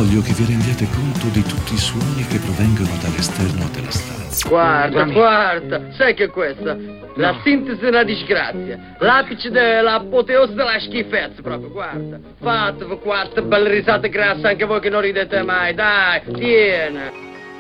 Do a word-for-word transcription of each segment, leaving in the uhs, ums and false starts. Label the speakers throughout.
Speaker 1: Voglio che vi rendiate conto di tutti i suoni che provengono dall'esterno della stanza.
Speaker 2: Guarda, guarda, sai che è questa? La no. Sintesi della disgrazia, l'apice dell'apoteosi della schifezza, proprio, guarda. Fatevi quattro belle risate grasse anche voi che non ridete mai, dai, tieni.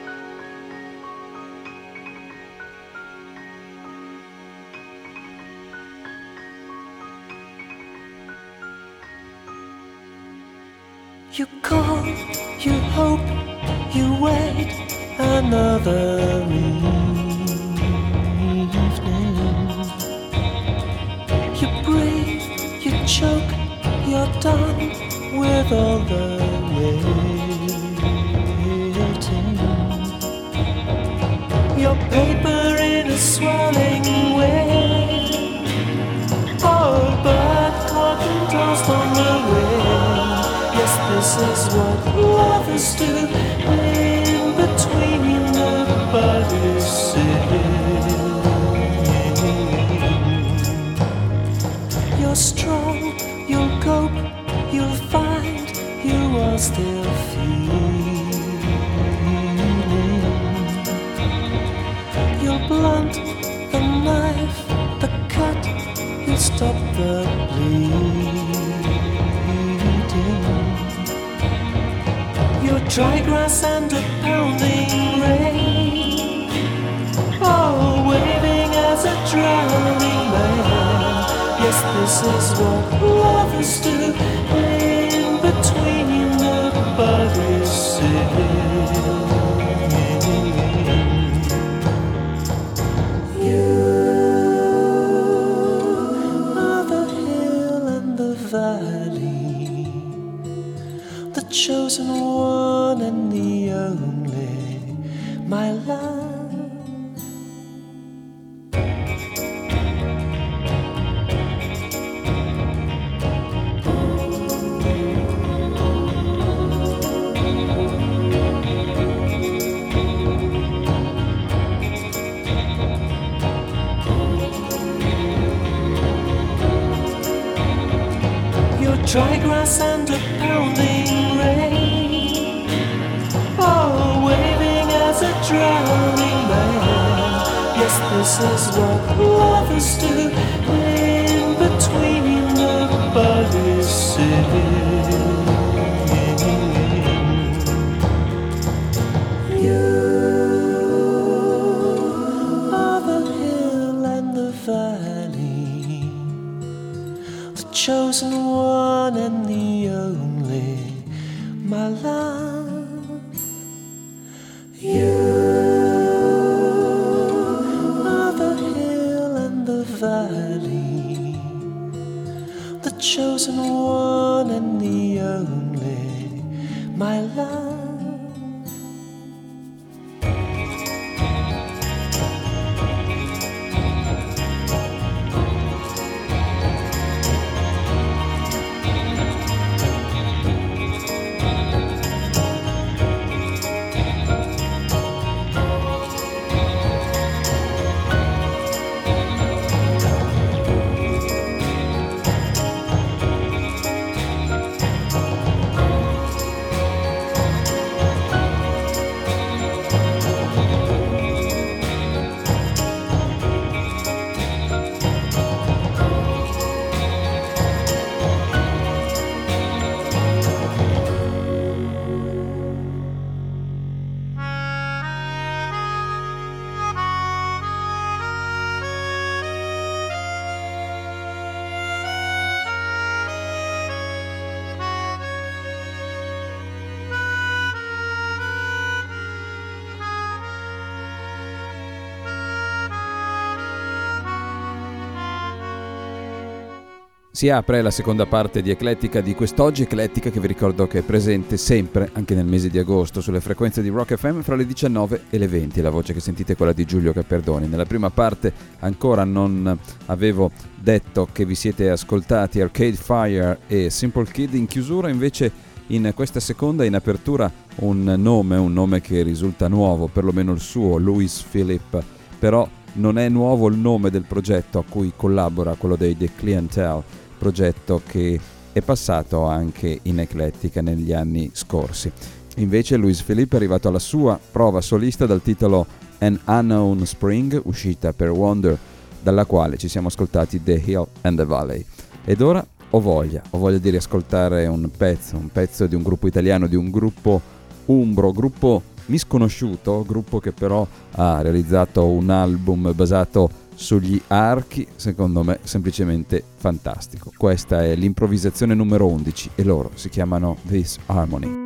Speaker 3: You call, you hope, you wait another evening. You breathe, you choke, you're done with all the waiting. Your paper in a swirling way. Oh, but cotton toast on the way. Yes, this is what lovers do in between the bodies sitting. You're strong, you'll cope, you'll find you are still feeling. You'll blunt the knife, the cut, you'll stop the bleeding. Your dry grass and a pounding rain. Oh, waving as a drowning man. Yes, this is what lovers do in between the bodies sitting. You are the hill and the valley, the chosen one and the only, my love. Your dry grass and a pounding rain. Oh, waving as a drowning man. Yes, this is what lovers do in between the bodies sitting. You are the hill and the valley, the chosen one and the only, my love. You are the hill and the valley, the chosen one and the only, my love.
Speaker 4: Si apre la seconda parte di Eclettica di quest'oggi, Eclettica che vi ricordo che è presente sempre, anche nel mese di agosto, sulle frequenze di Rock F M fra le diciannove e le venti. La voce che sentite è quella di Giulio Caperdoni. Nella prima parte ancora non avevo detto che vi siete ascoltati Arcade Fire e Simple Kid. In chiusura invece in questa seconda, in apertura, un nome, un nome che risulta nuovo, perlomeno il suo, Louis Philippe, però non è nuovo il nome del progetto a cui collabora, quello dei The Clientele, progetto che è passato anche in eclettica negli anni scorsi. Invece Luis Felipe è arrivato alla sua prova solista dal titolo An Unknown Spring, uscita per Wonder, dalla quale ci siamo ascoltati The Hill and the Valley. Ed ora ho voglia, ho voglia di riascoltare un pezzo, un pezzo di un gruppo italiano, di un gruppo umbro, gruppo misconosciuto, gruppo che però ha realizzato un album basato sugli archi, secondo me semplicemente fantastico. Questa è l'improvvisazione numero undici e loro si chiamano This Harmony.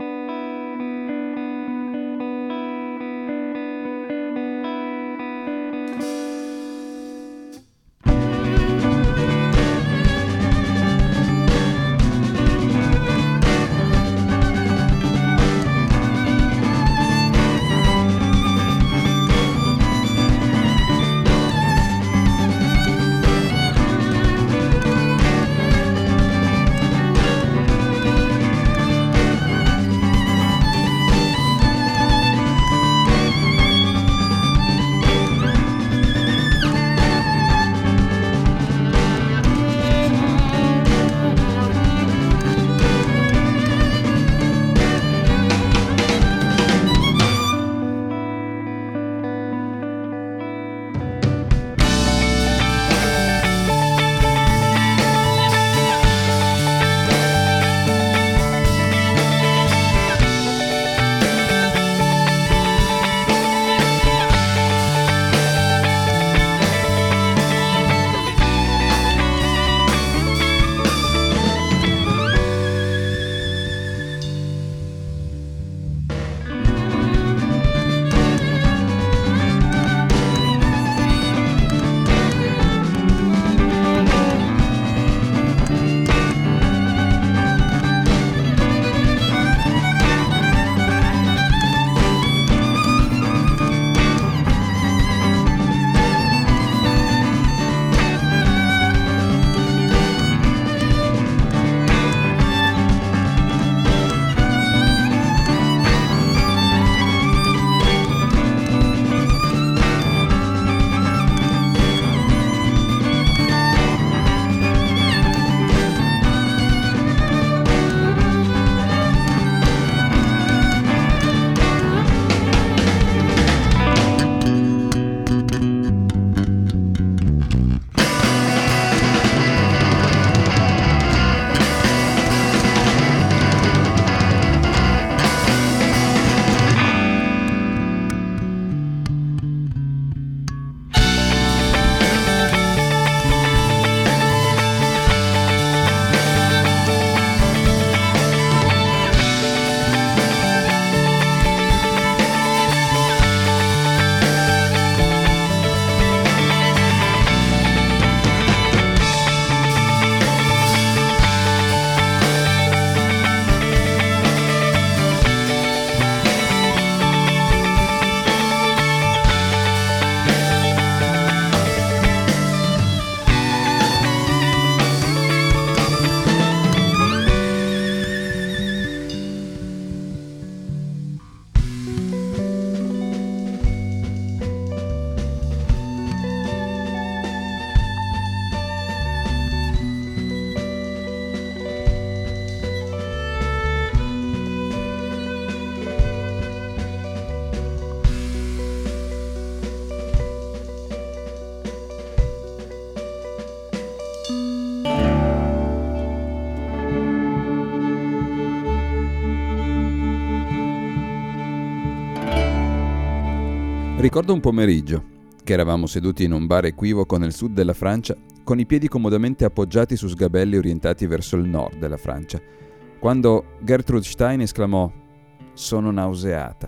Speaker 4: Ricordo un pomeriggio che eravamo seduti in un bar equivoco nel sud della Francia, con i piedi comodamente appoggiati su sgabelli orientati verso il nord della Francia, quando Gertrude Stein esclamò: «Sono nauseata».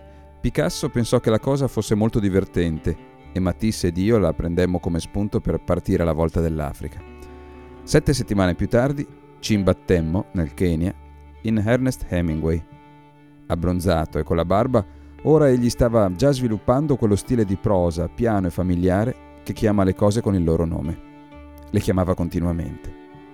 Speaker 4: Picasso pensò che la cosa fosse molto divertente e Matisse ed io la prendemmo come spunto per partire alla volta dell'Africa. Sette settimane più tardi ci imbattemmo nel Kenya in Ernest Hemingway. Abbronzato e con la barba, ora egli stava già sviluppando quello stile di prosa piano e familiare che chiama le cose con il loro nome. Le chiamava continuamente.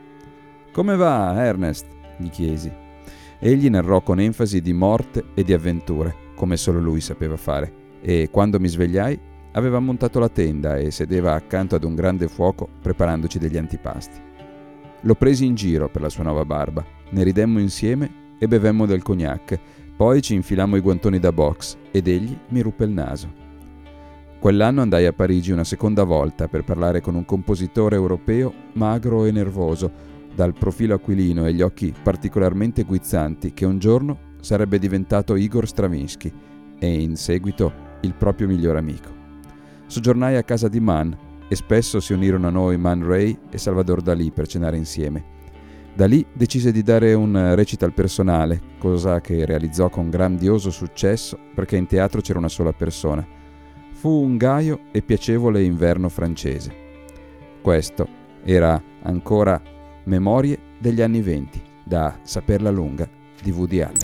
Speaker 4: «Come va, Ernest?» gli chiesi. Egli narrò con enfasi di morte e di avventure, come solo lui sapeva fare, e quando mi svegliai aveva montato la tenda e sedeva accanto ad un grande fuoco preparandoci degli antipasti. Lo presi in giro per la sua nuova barba, ne ridemmo insieme e bevemmo del cognac, poi ci infilammo i guantoni da box ed egli mi ruppe il naso. Quell'anno andai a Parigi una seconda volta per parlare con un compositore europeo magro e nervoso, dal profilo aquilino e gli occhi particolarmente guizzanti, che un giorno sarebbe diventato Igor Stravinsky e in seguito il proprio migliore amico. Soggiornai a casa di Mann e spesso si unirono a noi Man Ray e Salvador Dalì per cenare insieme. Dalì decise di dare un recital personale, cosa che realizzò con grandioso successo perché in teatro c'era una sola persona. Fu un gaio e piacevole inverno francese. Questo era ancora Memorie degli anni venti, da Saperla lunga di Woody Allen.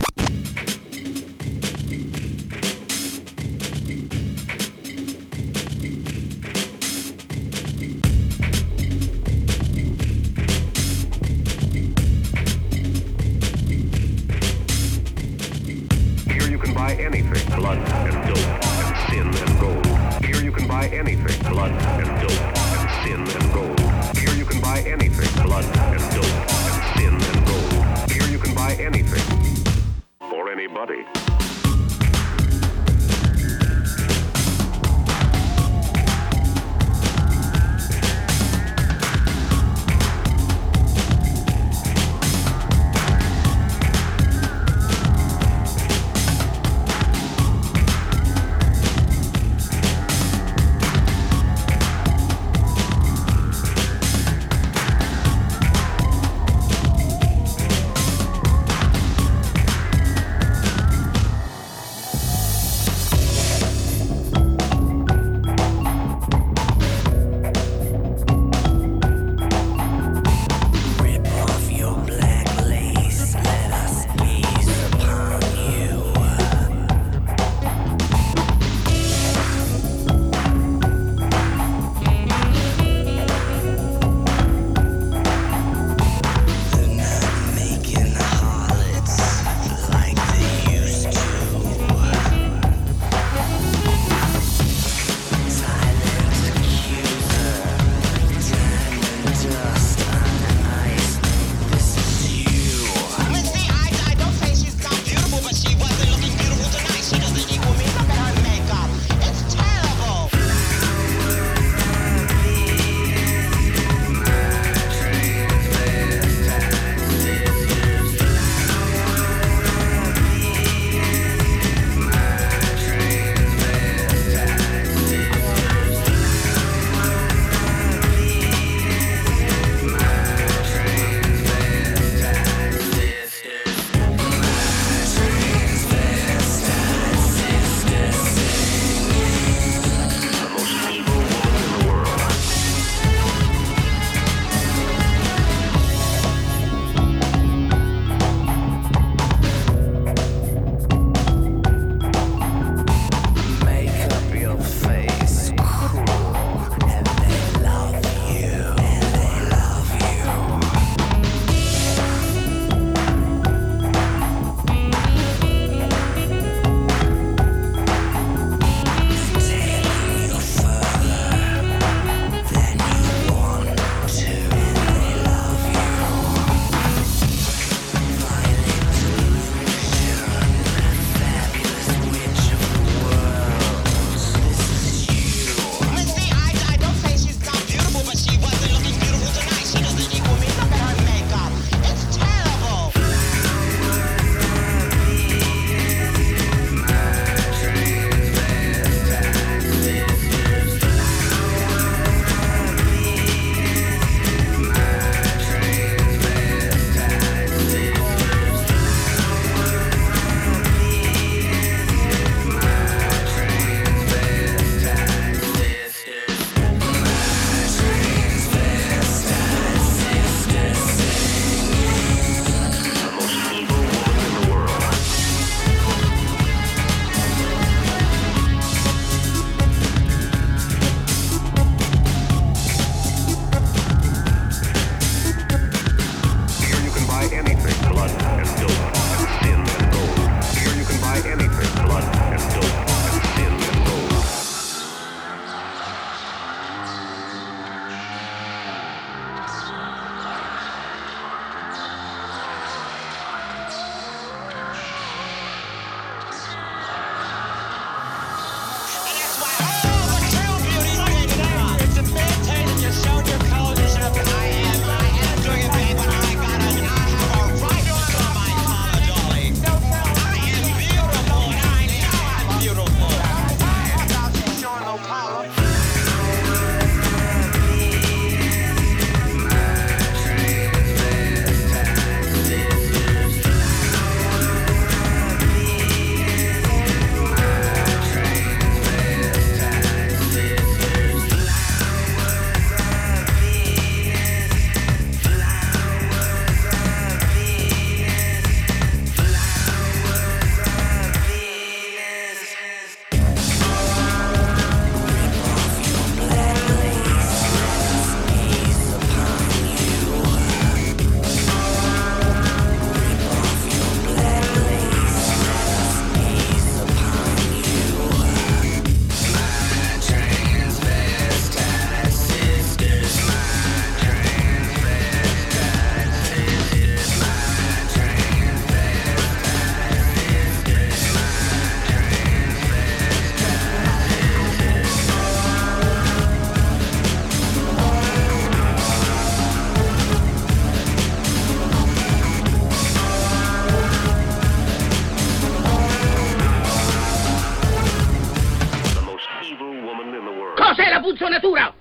Speaker 2: punzonatura!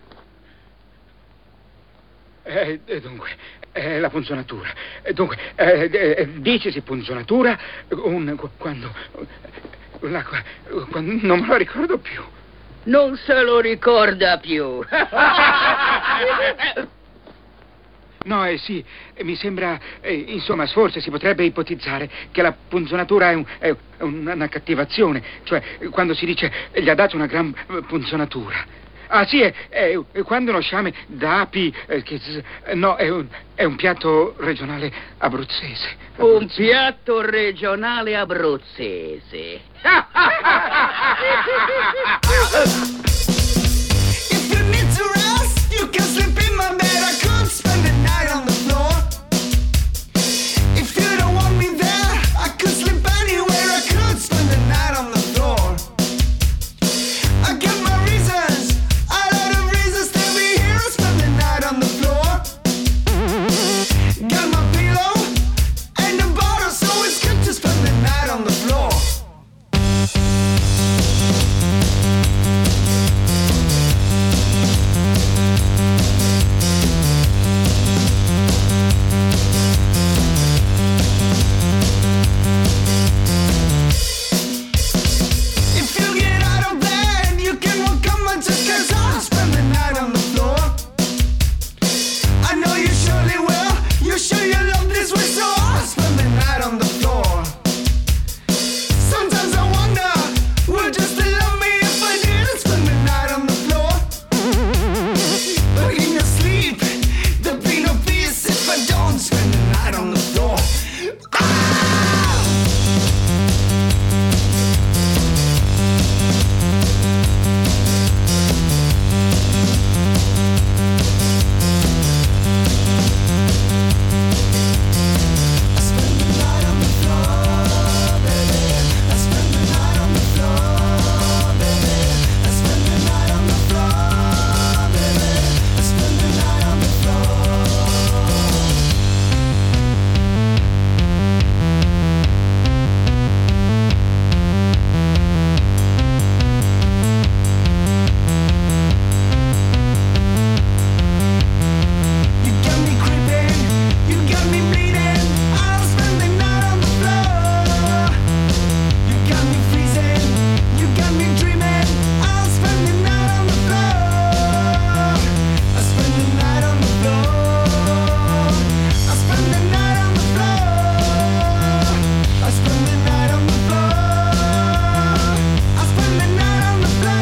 Speaker 5: Eh, dunque, eh, la punzonatura. Eh, dunque, eh, eh, dicesi punzonatura un, quando, la, quando... Non me lo ricordo più.
Speaker 2: Non se lo ricorda più.
Speaker 5: No, eh, sì, mi sembra, eh, insomma, forse si potrebbe ipotizzare che la punzonatura è, un, è una cattivazione, cioè quando si dice gli ha dato una gran punzonatura. Ah, sì, è, è, è quando uno sciame d'api, eh, che, no, è un, è un piatto regionale abruzzese.
Speaker 2: Un piatto regionale abruzzese.
Speaker 3: If you need to rest, you can sleep in my bed. I could spend the night on the floor. If you don't want me there, I could sleep anywhere. I could spend the night on the floor. I got my reasons, a lot of reasons to be here and spend the night on the floor. Got my pillow and a bottle, so it's good to spend the night on the floor. If you get out of bed, you can walk on my just cause I'll spend the night on the floor. I know you surely will, you sure you love this way, so I'll spend the night on the floor. Sometimes I wonder, would you still love me if I didn't spend the night on the floor? But in your sleep, there'll be no peace if I don't spend the night on the floor. Ah! I spend the night on the floor, baby. I spend the night on the floor, baby. I spend the night on the floor, baby. I spend the night on the floor. You got me creeping, you got me bleeding. I'll spend the night on the floor. You got me freezing, you got me dreaming. I'll spend the night on the floor. I spend the night on the floor. I spend the night on the floor. I spend the night on the floor. I spend the night on the floor.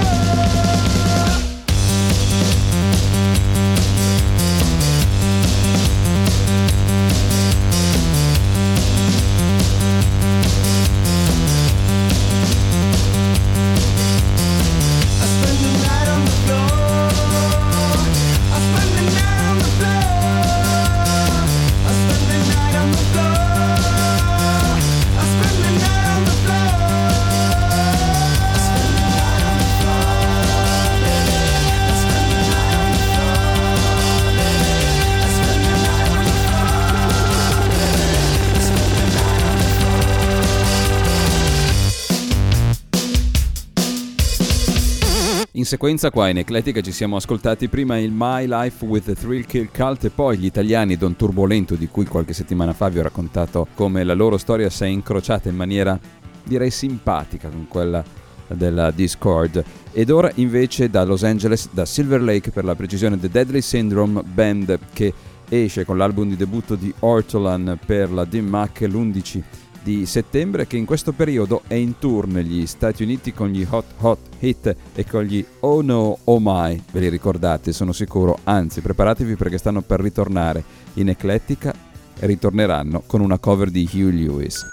Speaker 3: I spend the night on the floor. I spend the night on the floor. I spend the night on the floor. I spend the night on the floor. I spend the night on the floor, baby. I spend the night on the floor, baby. I spend the night on the floor, baby. I spend the night on the
Speaker 4: In sequenza qua in Eclettica ci siamo ascoltati prima il My Life with the Thrill Kill Cult e poi gli italiani Don Turbolento, di cui qualche settimana fa vi ho raccontato come la loro storia si è incrociata in maniera direi simpatica con quella della Discord. Ed ora invece da Los Angeles, da Silver Lake per la precisione, The Deadly Syndrome Band, che esce con l'album di debutto di Ortolan per la D M A C l'undici di settembre, che in questo periodo è in tour negli Stati Uniti con gli Hot Hot Hit e con gli Oh No Oh My. Ve li ricordate, sono sicuro, anzi preparatevi perché stanno per ritornare in Eclettica e ritorneranno con una cover di Huey Lewis.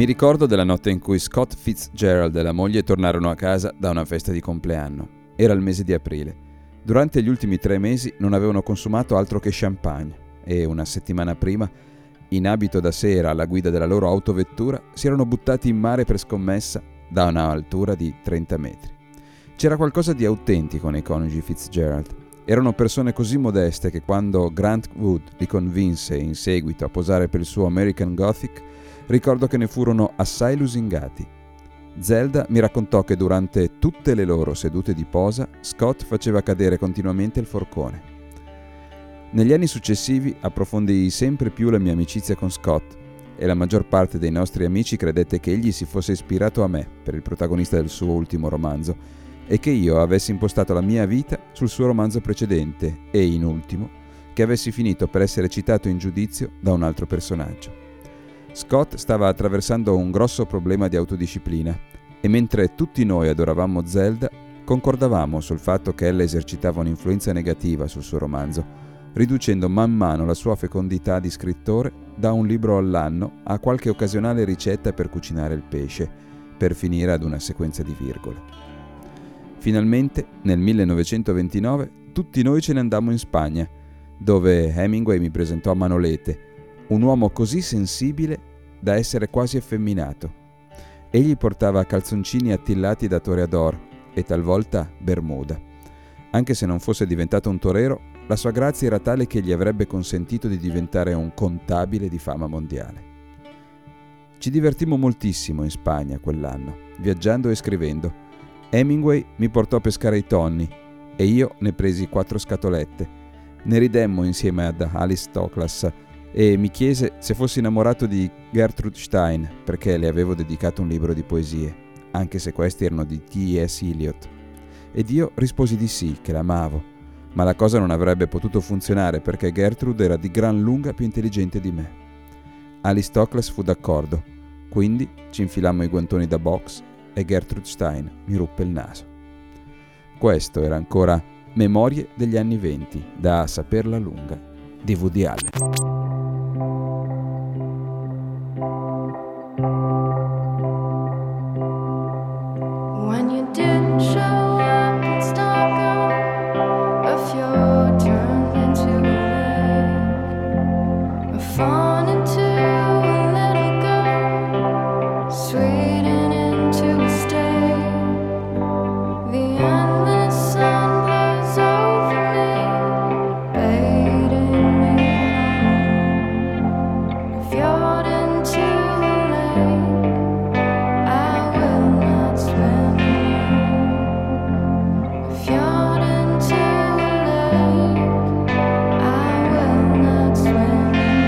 Speaker 4: ricordo della notte in cui Scott Fitzgerald e la moglie tornarono a casa da una festa di compleanno. Era il mese di aprile. Durante gli ultimi tre mesi non avevano consumato altro che champagne e una settimana prima, in abito da sera alla guida della loro autovettura, si erano buttati in mare per scommessa da un'altura di trenta metri. C'era qualcosa di autentico nei coniugi Fitzgerald. Erano persone così modeste che quando Grant Wood li convinse in seguito a posare per il suo American Gothic, ricordo che ne furono assai lusingati. Zelda mi raccontò che durante tutte le loro sedute di posa, Scott faceva cadere continuamente il forcone. Negli anni successivi approfondii sempre più la mia amicizia con Scott e la maggior parte dei nostri amici credette che egli si fosse ispirato a me per il protagonista del suo ultimo romanzo e che io avessi impostato la mia vita sul suo romanzo precedente e, in ultimo, che avessi finito per essere citato in giudizio da un altro personaggio. Scott stava attraversando un grosso problema di autodisciplina e mentre tutti noi adoravamo Zelda, concordavamo sul fatto che ella esercitava un'influenza negativa sul suo romanzo, riducendo man mano la sua fecondità di scrittore da un libro all'anno a qualche occasionale ricetta per cucinare il pesce, per finire ad una sequenza di virgole. Finalmente, nel millenovecentoventinove, tutti noi ce ne andammo in Spagna, dove Hemingway mi presentò a Manolete, un uomo così sensibile da essere quasi effeminato. Egli portava calzoncini attillati da toreador e talvolta bermuda. Anche se non fosse diventato un torero, la sua grazia era tale che gli avrebbe consentito di diventare un contabile di fama mondiale. Ci divertimmo moltissimo in Spagna quell'anno, viaggiando e scrivendo. Hemingway mi portò a pescare i tonni e io ne presi quattro scatolette. Ne ridemmo insieme ad Alice Toklas e mi chiese se fossi innamorato di Gertrude Stein perché le avevo dedicato un libro di poesie, anche se questi erano di T S Eliot. Ed io risposi di sì, che l'amavo, ma la cosa non avrebbe potuto funzionare perché Gertrude era di gran lunga più intelligente di me. Alice Toklas fu d'accordo, quindi ci infilammo i guantoni da box e Gertrude Stein mi ruppe il naso. Questo era ancora Memorie degli anni venti, da saperla lunga, di Woody Allen.
Speaker 6: When you didn't show up in Stockholm, a fjord turned into a lake, a fawn into a little girl, sweetened into a stake. The endless sun blows over me, baiting me home. A fjord into a lake, I will not swim. Fjord into a lake, I will not swim.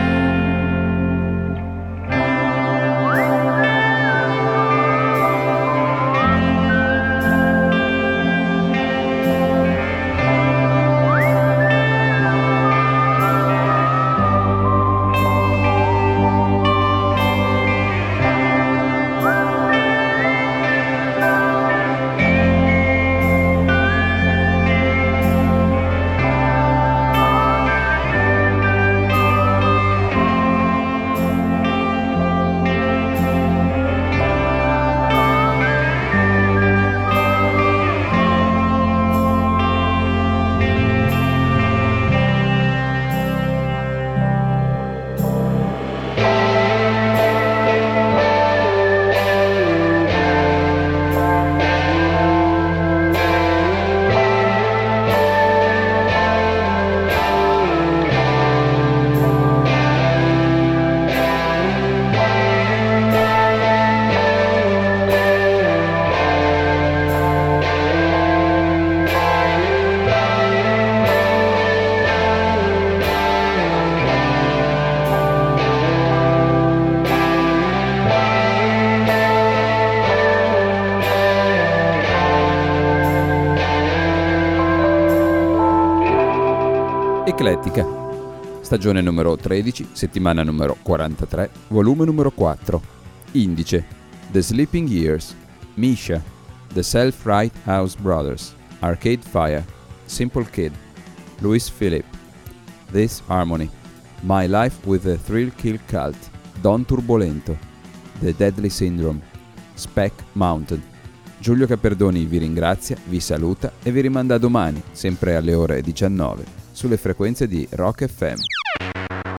Speaker 4: Eclettica, stagione numero tredici, settimana numero quarantatré, volume numero quattro. Indice: The Sleeping Years, Misha, The Self-Right House Brothers, Arcade Fire, Simple Kid, Louis Philippe, This Harmony, My Life with the Thrill Kill Cult, Don Turbolento, The Deadly Syndrome, Speck Mountain. Giulio Caperdoni vi ringrazia, vi saluta e vi rimanda a domani, sempre alle ore diciannove, sulle frequenze di Rock F M.